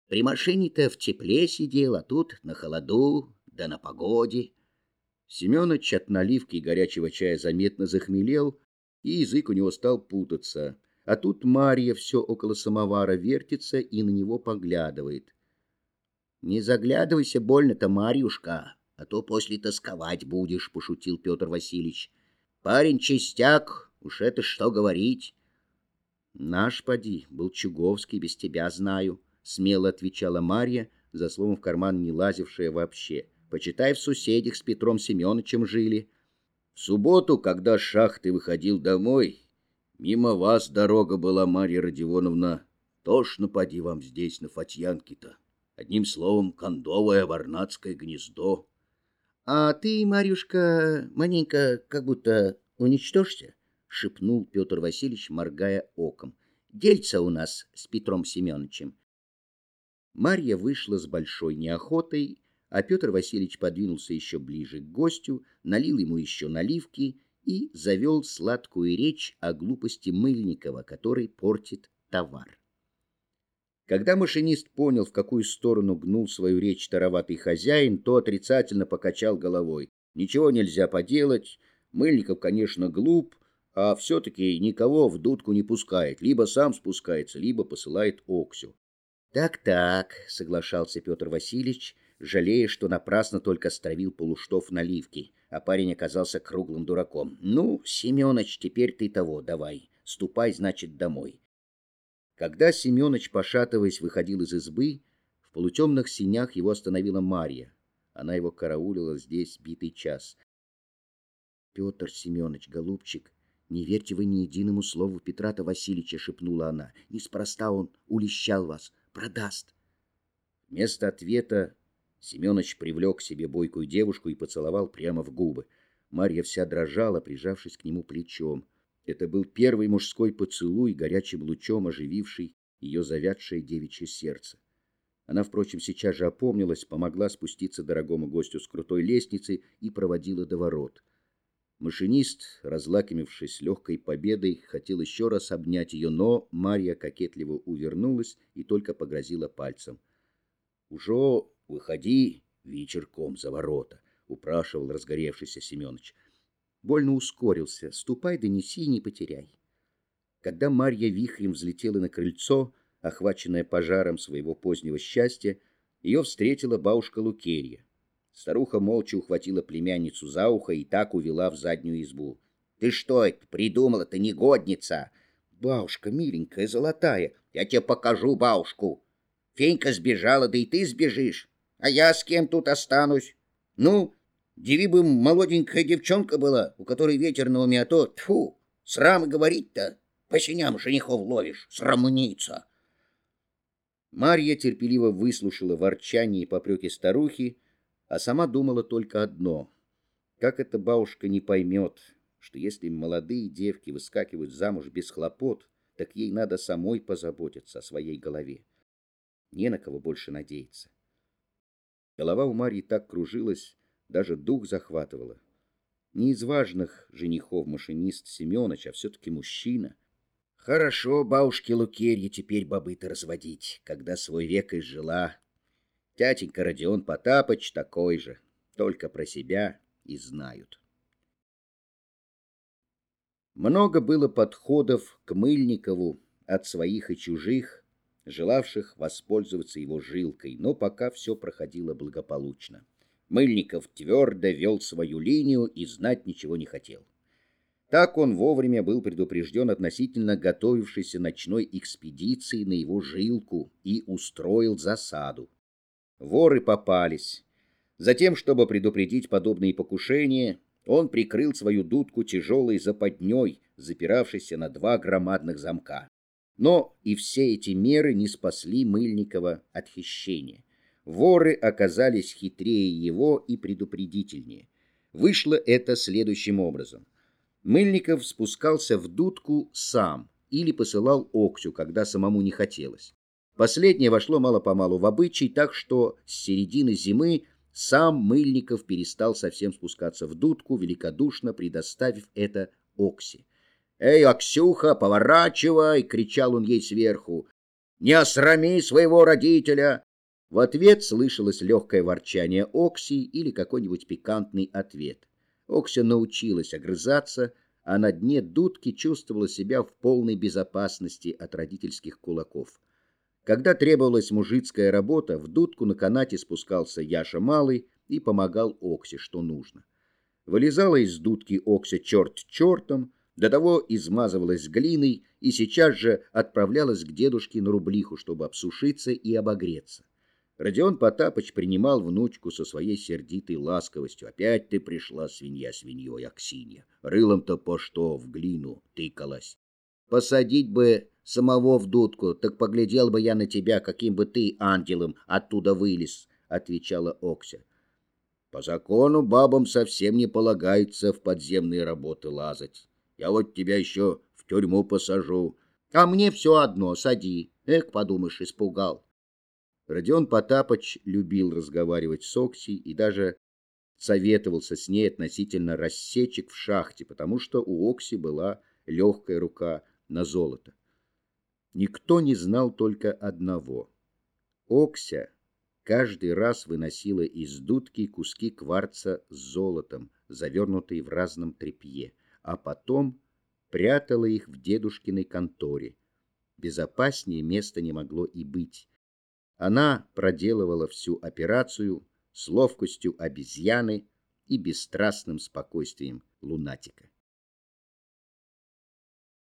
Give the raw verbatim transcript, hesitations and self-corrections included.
При машине-то в тепле сидел, а тут на холоду, да на погоде. Семёныч от наливки и горячего чая заметно захмелел, и язык у него стал путаться. А тут Марья все около самовара вертится и на него поглядывает. — Не заглядывайся больно-то, Марьюшка, а то после тосковать будешь, — пошутил Петр Васильевич. — Парень чистяк, уж это что говорить. — Наш поди, был Чуговский, без тебя знаю, — смело отвечала Марья, за словом в карман не лазившая вообще. Почитай, в соседях с Петром Семеновичем жили. В субботу, когда с шахты выходил домой, мимо вас дорога была, Марья Родионовна. Тошно поди вам здесь, на Фатьянке-то. Одним словом, кондовое варнацкое гнездо. — А ты, Марьюшка, маленько как будто уничтожься, — шепнул Петр Васильевич, моргая оком. — Дельца у нас с Петром Семеновичем. Марья вышла с большой неохотой, а Петр Васильевич подвинулся еще ближе к гостю, налил ему еще наливки и завел сладкую речь о глупости Мыльникова, который портит товар. Когда машинист понял, в какую сторону гнул свою речь тароватый хозяин, то отрицательно покачал головой. Ничего нельзя поделать, Мыльников, конечно, глуп, а все-таки никого в дудку не пускает, либо сам спускается, либо посылает Оксю. «Так-так», — соглашался Петр Васильевич, жалея, что напрасно только стравил полуштов наливки, а парень оказался круглым дураком. «Ну, Семёныч, теперь ты того давай, ступай, значит, домой». Когда Семёныч, пошатываясь, выходил из избы, в полутемных синях его остановила Марья. Она его караулила здесь битый час. «Петр Семёныч, голубчик, не верьте вы ни единому слову Петра-то Васильевича», — шепнула она. «Неспроста он улещал вас, продаст». Вместо ответа Семёныч привлек к себе бойкую девушку и поцеловал прямо в губы. Марья вся дрожала, прижавшись к нему плечом. Это был первый мужской поцелуй, горячим лучом ожививший ее завядшее девичье сердце. Она, впрочем, сейчас же опомнилась, помогла спуститься дорогому гостю с крутой лестницы и проводила до ворот. Машинист, разлакомившись легкой победой, хотел еще раз обнять ее, но Марья кокетливо увернулась и только погрозила пальцем. — Ужо выходи вечерком за ворота, — упрашивал разгоревшийся Семёныч. Больно ускорился. Ступай, донеси и не потеряй. Когда Марья вихрем взлетела на крыльцо, охваченная пожаром своего позднего счастья, ее встретила бабушка Лукерья. Старуха молча ухватила племянницу за ухо и так увела в заднюю избу. — Ты что это придумала-то, негодница? — Бабушка, миленькая, золотая. — Я тебе покажу бабушку. Фенька сбежала, да и ты сбежишь. А я с кем тут останусь? Ну, диви бы молоденькая девчонка была, у которой ветер на уме, а то, тьфу, срам и говорить-то. По синям женихов ловишь, срамница. Марья терпеливо выслушала ворчание и попреки старухи, а сама думала только одно. Как эта бабушка не поймет, что если молодые девки выскакивают замуж без хлопот, так ей надо самой позаботиться о своей голове. Не на кого больше надеяться. Голова у Марьи так кружилась, даже дух захватывала. Не из важных женихов машинист Семёныч, а все-таки мужчина. Хорошо бабушке Лукерье теперь бобы-то разводить, когда свой век изжила. Тятенька Родион Потапыч такой же, только про себя и знают. Много было подходов к Мыльникову от своих и чужих, желавших воспользоваться его жилкой, но пока все проходило благополучно. Мыльников твердо вел свою линию и знать ничего не хотел. Так он вовремя был предупрежден относительно готовившейся ночной экспедиции на его жилку и устроил засаду. Воры попались. Затем, чтобы предупредить подобные покушения, он прикрыл свою дудку тяжелой западней, запиравшейся на два громадных замка. Но и все эти меры не спасли Мыльникова от хищения. Воры оказались хитрее его и предупредительнее. Вышло это следующим образом. Мыльников спускался в дудку сам или посылал Оксю, когда самому не хотелось. Последнее вошло мало-помалу в обычай, так что с середины зимы сам Мыльников перестал совсем спускаться в дудку, великодушно предоставив это Оксе. «Эй, Оксюха, поворачивай!» — кричал он ей сверху. Не осрами своего родителя!» В ответ слышалось легкое ворчание Окси или какой-нибудь пикантный ответ. Окся научилась огрызаться, а на дне дудки чувствовала себя в полной безопасности от родительских кулаков. Когда требовалась мужицкая работа, в дудку на канате спускался Яша Малый и помогал Оксе, что нужно. Вылезала из дудки Окся черт чертом, до того измазывалась глиной и сейчас же отправлялась к дедушке на рублиху, чтобы обсушиться и обогреться. Родион Потапыч принимал внучку со своей сердитой ласковостью. «Опять ты пришла, свинья свиньей, Аксинья. Рылом-то по что в глину тыкалась? Посадить бы самого в дудку, так поглядел бы я на тебя, каким бы ты ангелом оттуда вылез», — отвечала Окся. «По закону бабам совсем не полагается в подземные работы лазать. Я вот тебя еще в тюрьму посажу». «А мне все одно, сади. Эх, подумаешь, испугал». Родион Потапыч любил разговаривать с Оксей и даже советовался с ней относительно рассечек в шахте, потому что у Окси была легкая рука на золото. Никто не знал только одного. Окся каждый раз выносила из дудки куски кварца с золотом, завернутые в разном тряпье, а потом прятала их в дедушкиной конторе. Безопаснее места не могло и быть. Она проделывала всю операцию с ловкостью обезьяны и бесстрастным спокойствием лунатика.